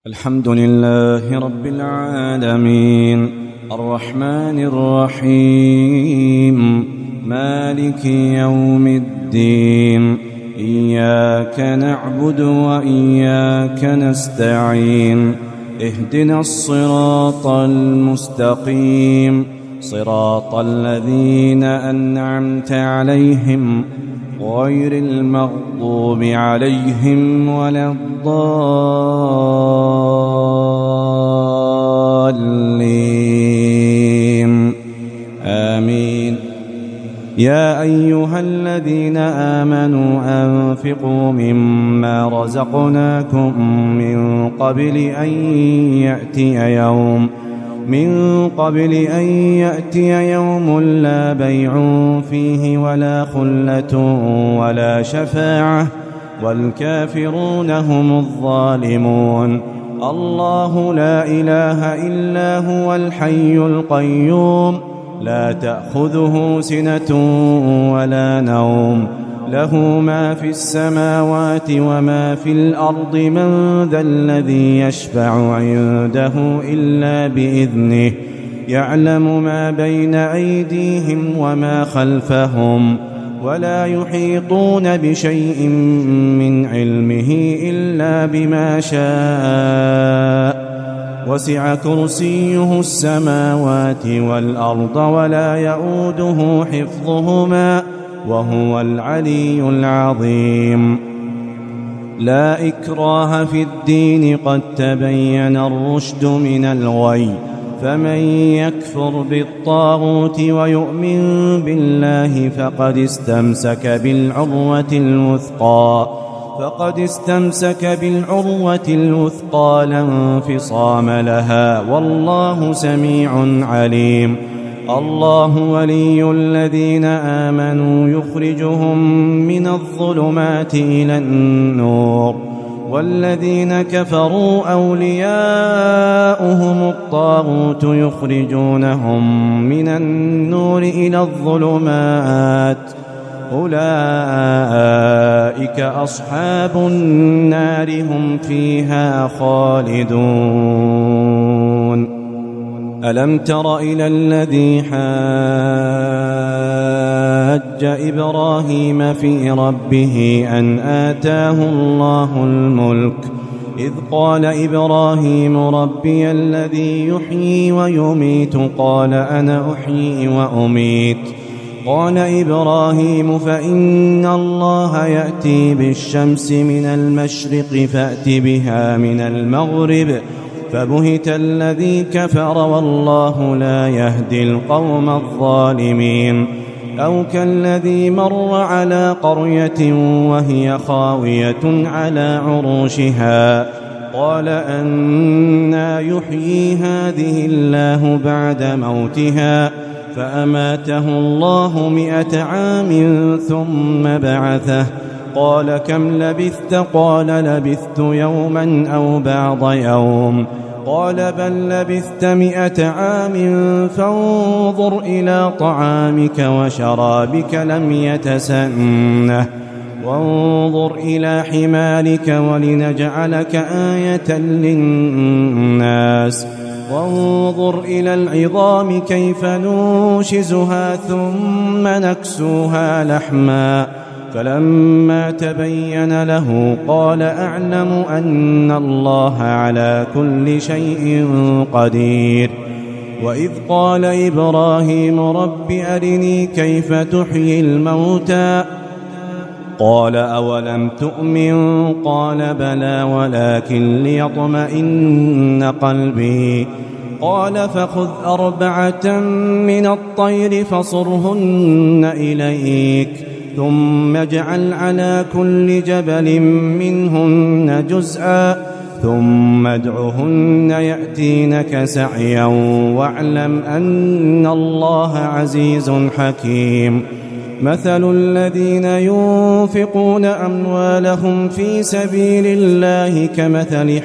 الحمد لله رب العالمين الرحمن الرحيم مالك يوم الدين إياك نعبد وإياك نستعين اهدنا الصراط المستقيم صراط الذين أنعمت عليهم غير المغضوب عليهم ولا الضالين آمين. يا أيها الذين آمنوا أنفقوا مما رزقناكم من قبل أن يأتي يوم لا بيع فيه ولا خلة ولا شفاعة والكافرون هم الظالمون. الله لا إله إلا هو الحي القيوم لا تأخذه سنة ولا نوم له ما في السماوات وما في الأرض من ذا الذي يشفع عنده إلا بإذنه يعلم ما بين أيديهم وما خلفهم ولا يحيطون بشيء من علمه إلا بما شاء وسع كرسيه السماوات والأرض ولا يؤوده حفظهما وهو العلي العظيم. لا إكراه في الدين قد تبين الرشد من الغي فمن يكفر بالطاغوت ويؤمن بالله فقد استمسك بالعروة الوثقى لا انفصام لها والله سميع عليم. الله ولي الذين آمنوا يخرجهم من الظلمات إلى النور والذين كفروا أولياؤهم الطاغوت يخرجونهم من النور إلى الظلمات أولئك أصحاب النار هم فيها خالدون. ألم تر إلى الذي حاج إبراهيم في ربه أن آتاه الله الملك إذ قال إبراهيم ربي الذي يحيي ويميت قال أنا أحيي وأميت قال إبراهيم فإن الله يأتي بالشمس من المشرق فأت بها من المغرب فبهت الذي كفر والله لا يهدي القوم الظالمين. أو كالذي مر على قرية وهي خاوية على عروشها قال أنى يحيي هذه الله بعد موتها فأماته الله 100 عام ثم بعثه قال كم لبثت قال لبثت يوما أو بعض يوم قال بل لبثت 100 عام فانظر إلى طعامك وشرابك لم يتسنه وانظر إلى حمارك ولنجعلك آية للناس وانظر إلى العظام كيف ننشزها ثم نكسوها لحما فلما تبين له قال أعلم أن الله على كل شيء قدير. وإذ قال إبراهيم رب أرني كيف تحيي الموتى قال أولم تؤمن قال بلى ولكن ليطمئن قلبي قال فخذ 4 من الطير فصرهن إليك ثم اجعل على كل جبل منهن جزءا ثم ادعهن يأتينك سعيا واعلم أن الله عزيز حكيم. مثل الذين ينفقون أموالهم في سبيل الله كمثل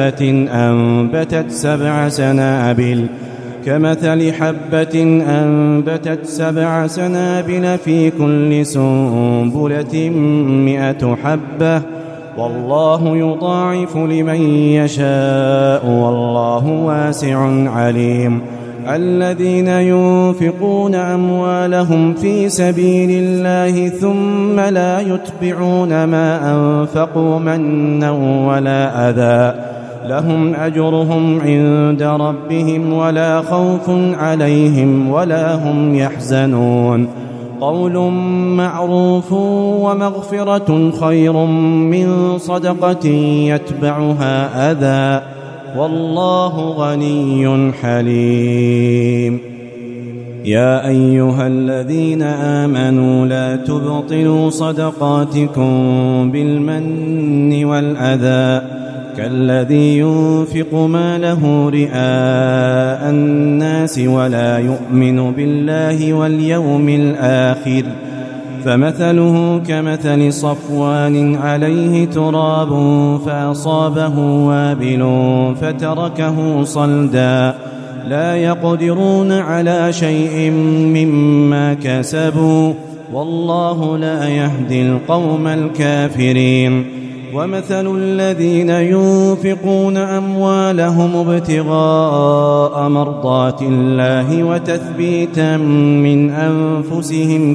حبة أنبتت 7 سنابل في كل سنبلة 100 حبة والله يضاعف لمن يشاء والله واسع عليم. الذين ينفقون أموالهم في سبيل الله ثم لا يتبعون ما أنفقوا منا ولا أذى لهم أجرهم عند ربهم ولا خوف عليهم ولا هم يحزنون. قول معروف ومغفرة خير من صدقة يتبعها أذى والله غني حليم. يا أيها الذين آمنوا لا تبطلوا صدقاتكم بالمن والأذى كالذي ينفق ماله رئاء الناس ولا يؤمن بالله واليوم الآخر فمثله كمثل صفوان عليه تراب فأصابه وابل فتركه صلدا لا يقدرون على شيء مما كسبوا والله لا يهدي القوم الكافرين. ومثل الذين ينفقون أموالهم ابتغاء مرضات الله وتثبيتا من أنفسهم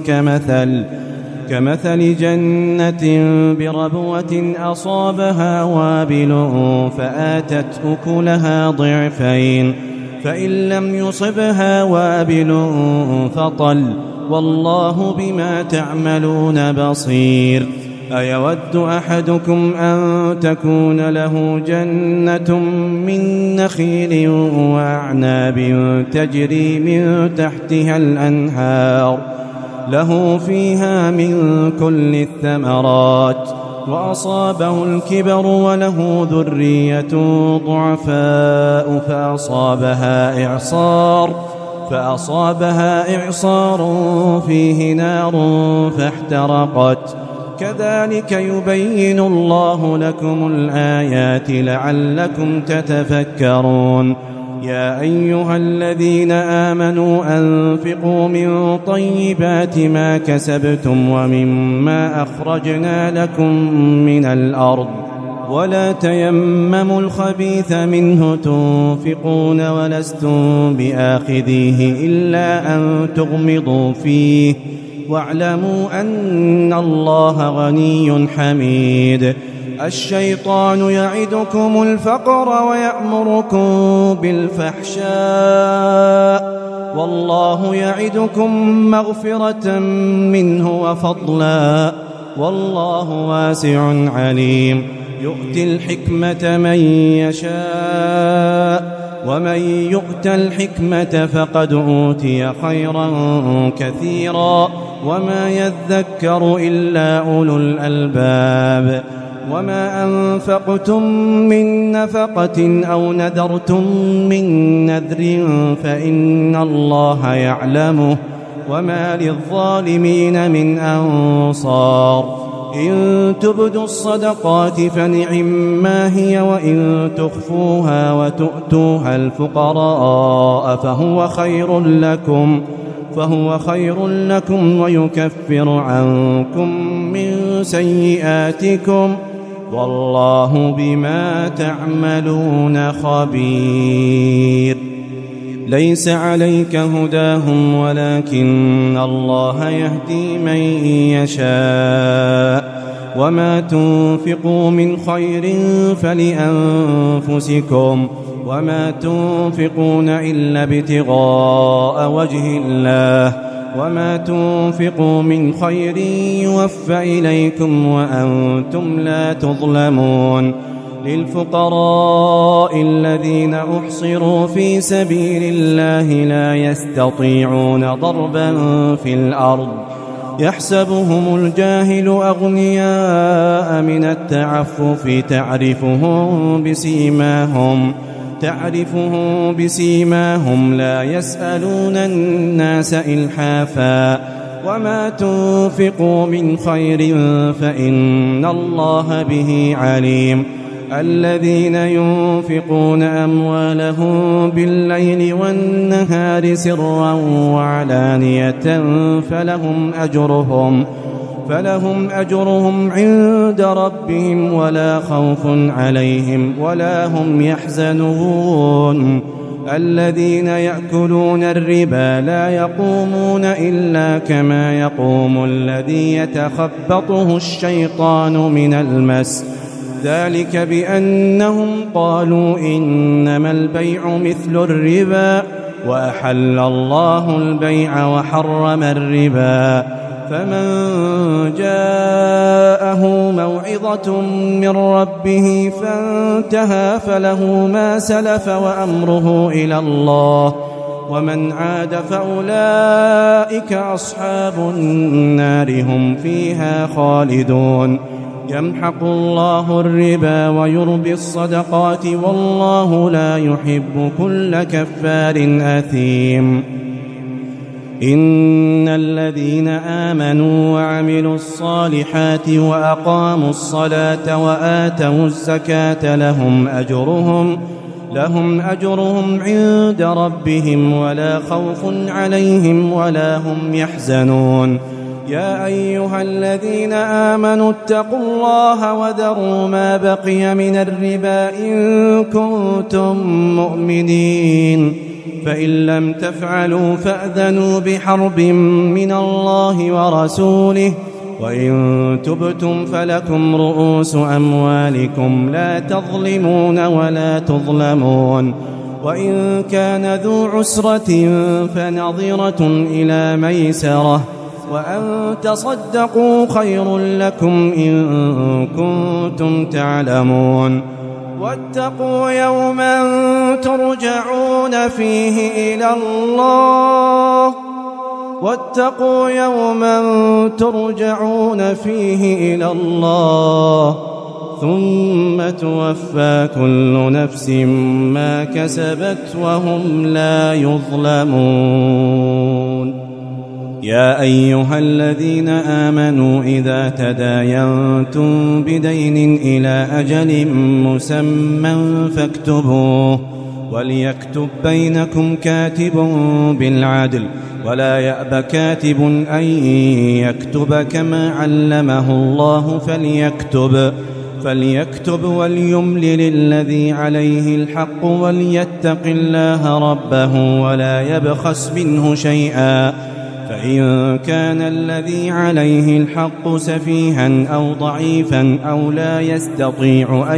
كمثل جنة بربوة أصابها وابل فآتت أكلها ضعفين فإن لم يصبها وابل فطل والله بما تعملون بصير. أيود أحدكم أن تكون له جنة من نخيل وأعناب تجري من تحتها الأنهار له فيها من كل الثمرات وأصابه الكبر وله ذرية ضعفاء فأصابها إعصار فيه نار فاحترقت كذلك يبين الله لكم الآيات لعلكم تتفكرون. يا أيها الذين آمنوا أنفقوا من طيبات ما كسبتم ومما أخرجنا لكم من الأرض ولا تيمموا الخبيث منه تنفقون ولستم بآخذيه إلا أن تغمضوا فيه واعلموا أن الله غني حميد. الشيطان يعدكم الفقر ويأمركم بالفحشاء والله يعدكم مغفرة منه وفضلا والله واسع عليم. يؤتي الحكمة من يشاء ومن يؤت الحكمة فقد أوتي خيرا كثيرا وما يذكر إلا أولو الألباب. وما أنفقتم من نفقة أو نذرتم من نذر فإن الله يعلمه وما للظالمين من أنصار. إن تبدوا الصدقات فنعما هي وإن تخفوها وتؤتوها الفقراء فهو خير لكم ويكفر عنكم من سيئاتكم والله بما تعملون خبير. ليس عليك هداهم ولكن الله يهدي من يشاء وما تنفقوا من خير فلأنفسكم وما تنفقون إلا ابتغاء وجه الله وما تنفقوا من خير يوفى إليكم وأنتم لا تظلمون. للفقراء الذين أحصروا في سبيل الله لا يستطيعون ضربا في الأرض يحسبهم الجاهل أغنياء من التعفف تعرفهم بسيماهم لا يسألون الناس إلحافا وما تنفقوا من خير فإن الله به عليم. الذين ينفقون أموالهم بالليل والنهار سرا وعلانية فلهم أجرهم عند ربهم ولا خوف عليهم ولا هم يحزنون. الذين يأكلون الربا لا يقومون إلا كما يقوم الذي يتخبطه الشيطان من المس، ذلك بأنهم قالوا إنما البيع مثل الربا وأحل الله البيع وحرم الربا. فمن جاءه موعظة من ربه فانتهى فله ما سلف وأمره إلى الله، ومن عاد فأولئك أصحاب النار هم فيها خالدون. يمحق الله الربا ويربي الصدقات والله لا يحب كل كفار أثيم. إن الذين آمنوا وعملوا الصالحات وأقاموا الصلاة وآتوا الزكاة لهم أجرهم عند ربهم ولا خوف عليهم ولا هم يحزنون. يا أيها الذين آمنوا اتقوا الله وذروا ما بقي من الربا إن كنتم مؤمنين، فإن لم تفعلوا فأذنوا بحرب من الله ورسوله، وإن تبتم فلكم رؤوس أموالكم لا تظلمون ولا تظلمون. وإن كان ذو عسرة فنظرة إلى ميسرة، وأن تصدقوا خير لكم إن كنتم تعلمون. واتقوا يوما ترجعون فيه إلى الله ثم توفى كل نفس ما كسبت وهم لا يظلمون. يا أيها الذين آمنوا إذا تداينتم بدين إلى أجل مسمى فاكتبوه، وليكتب بينكم كاتب بالعدل، ولا يأب كاتب أن يكتب كما علمه الله فليكتب وليملل الذي عليه الحق وليتق الله ربه ولا يبخس منه شيئا، فإن كان الذي عليه الحق سفيها أو ضعيفا أو لا يستطيع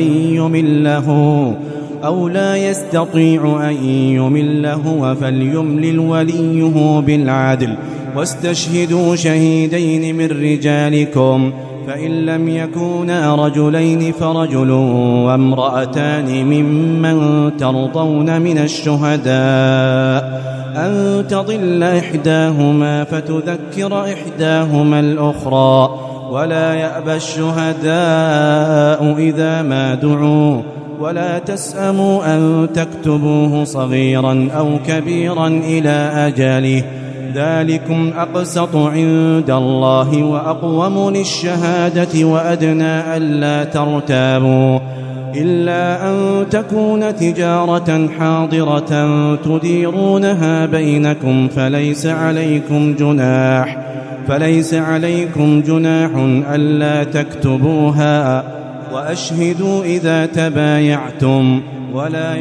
أن يمله فليملل وليه بالعدل، واستشهدوا شهيدين من رجالكم، فإن لم يكونا رجلين فرجل وامرأتان ممن ترضون من الشهداء أن تضل إحداهما فتذكر إحداهما الأخرى، ولا يأبى الشهداء إذا ما دعوا، ولا تسأموا أن تكتبوه صغيرا أو كبيرا إلى أجله، ذلكم أقسط عند الله وأقوم للشهادة وأدنى ألا ترتابوا، إلا أن تكون تجارة حاضرة تديرونها بينكم فليس عليكم جناح ألا تكتبوها، وأشهدوا إذا تبايعتم، ولا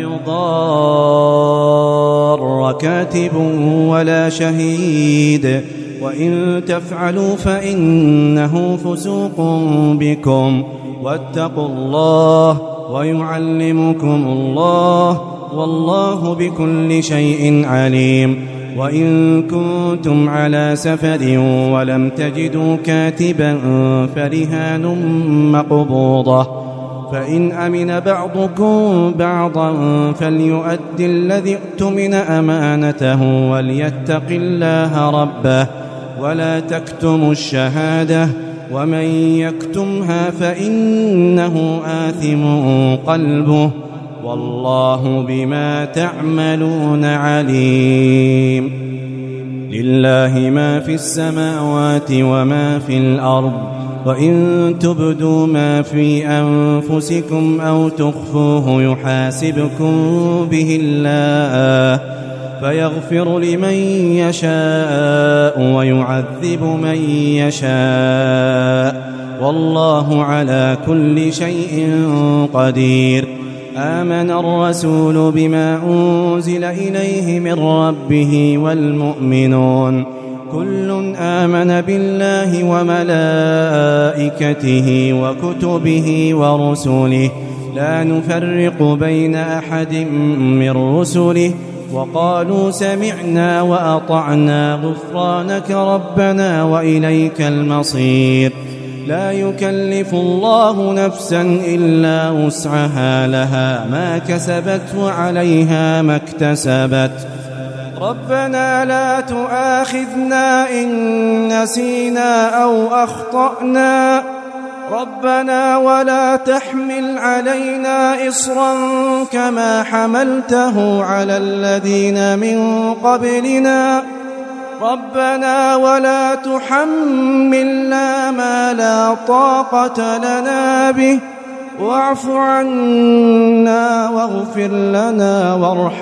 يضار كاتب ولا شهيد، وإن تفعلوا فإنه فسوق بكم، واتقوا الله ويعلمكم الله والله بكل شيء عليم. وإن كنتم على سفر ولم تجدوا كاتبا فرهان مقبوضة، فإن أمن بعضكم بعضا فليؤد الذي اؤتمن أمانته وليتق الله ربه، ولا تكتموا الشهادة، ومن يكتمها فإنه آثم قلبه، والله بما تعملون عليم. لله ما في السماوات وما في الأرض، وإن تبدوا ما في أنفسكم أو تخفوه يحاسبكم به الله، فيغفر لمن يشاء ويعذب من يشاء، والله على كل شيء قدير. آمن الرسول بما أنزل إليه من ربه والمؤمنون كل آمن بالله وملائكته وكتبه ورسله لا نفرق بين أحد من رسله، وقالوا سمعنا وأطعنا غفرانك ربنا وإليك المصير. لا يكلف الله نفسا إلا وسعها، لها ما كسبت وعليها ما اكتسبت. ربنا لا تؤاخذنا إن نسينا أو أخطأنا، ربنا ولا تحمل علينا إصرا كما حملته على الذين من قبلنا، ربنا ولا تحملنا ما لا طاقة لنا به، واعف عنا واغفر لنا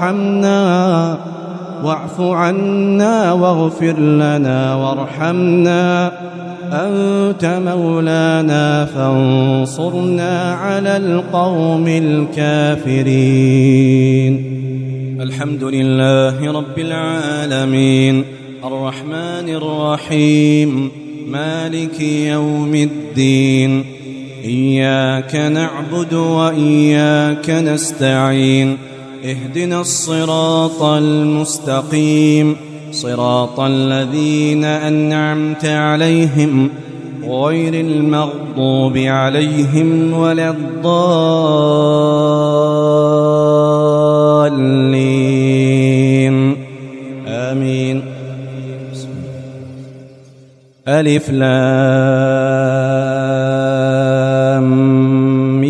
وارحمنا أنت مولانا فانصرنا على القوم الكافرين. الحمد لله رب العالمين الرحمن الرحيم مالك يوم الدين، إياك نعبد وإياك نستعين، اهدنا الصراط المستقيم صراط الذين أنعمت عليهم غير المغضوب عليهم ولا الضالين آمين. ألف لام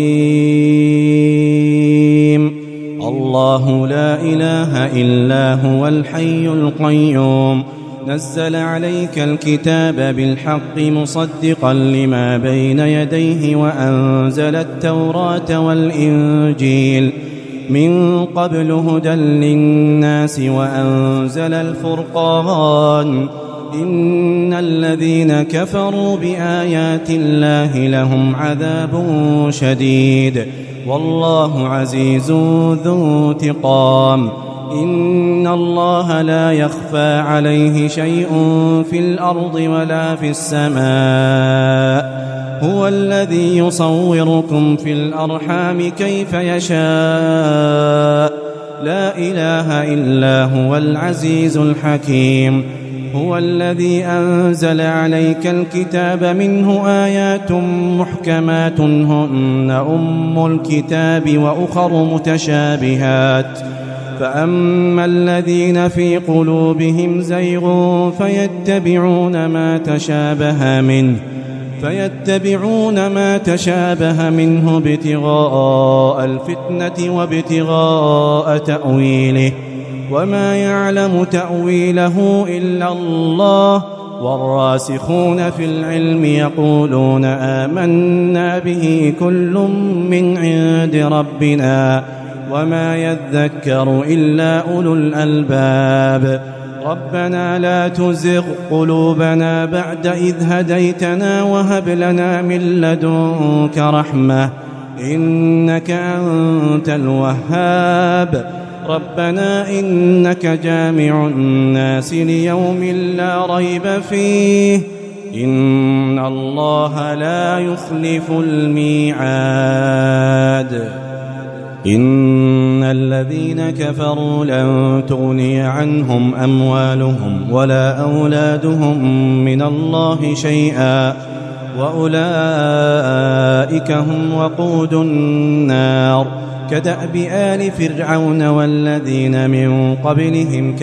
ميم. الله لا إله إلا هو الحي القيوم، نزل عليك الكتاب بالحق مصدقا لما بين يديه، وأنزل التوراة والإنجيل من قبل هدى للناس، وأنزل الفرقان. إن الذين كفروا بآيات الله لهم عذاب شديد، والله عزيز ذو انتقام. إن الله لا يخفى عليه شيء في الأرض ولا في السماء، هو الذي يصوركم في الأرحام كيف يشاء، لا إله إلا هو العزيز الحكيم. هو الذي أنزل عليك الكتاب منه آيات محكمات هن أم الكتاب وأخر متشابهات، فأما الذين في قلوبهم زيغ فيتبعون ما تشابه منه ابتغاء الفتنة وابتغاء تأويله، وما يعلم تأويله إلا الله، والراسخون في العلم يقولون آمنا به كل من عند ربنا، وما يذكر إلا أولو الألباب. ربنا لا تزغ قلوبنا بعد إذ هديتنا، وهب لنا من لدنك رحمة إنك أنت الوهاب. ربنا إنك جامع الناس ليوم لا ريب فيه، إن الله لا يخلف الميعاد. إن الذين كفروا لن تغني عنهم أموالهم ولا أولادهم من الله شيئا، وأولئك هم وقود النار. كدأب آل فرعون والذين من قبلهم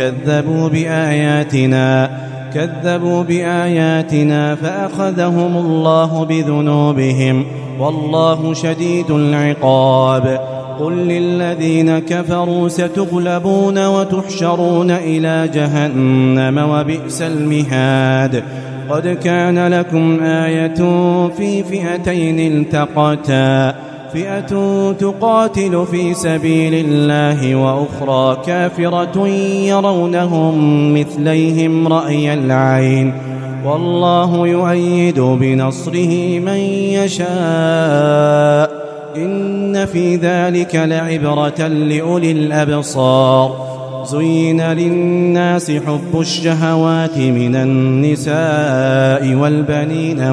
كذبوا بآياتنا فأخذهم الله بذنوبهم، والله شديد العقاب. قل للذين كفروا ستغلبون وتحشرون إلى جهنم وبئس المهاد. قد كان لكم آية في فئتين التقتا، فئة تقاتل في سبيل الله وأخرى كافرة يرونهم مثليهم رأي العين والله يؤيد بنصره من يشاء إن في ذلك لعبرة لأولي الأبصار زين للناس حب الشهوات من النساء والبنين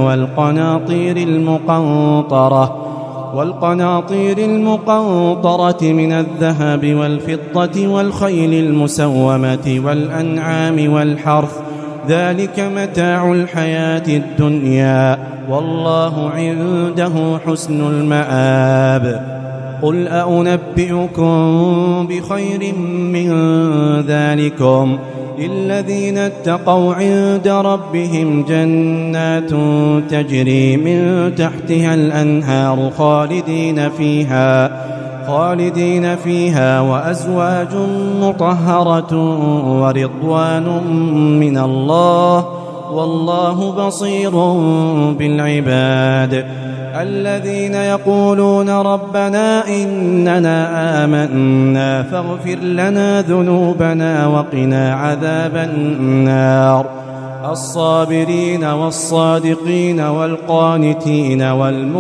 والقناطير المقنطرة من الذهب والفضة والخيل المسومة والأنعام والحرث ذلك متاع الحياة الدنيا والله عنده حسن المآب قل أنبئكم بخير من ذلكم للذين اتقوا عند ربهم جنات تجري من تحتها الأنهار خالدين فيها وأزواج مطهرة ورضوان من الله والله بصير بالعباد الذين يقولون ربنا إننا آمنا فاغفر لنا ذنوبنا وقنا عذاب النار الصابرين والصادقين والقانتين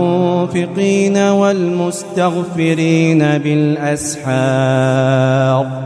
والمنفقين والمستغفرين بالأسحار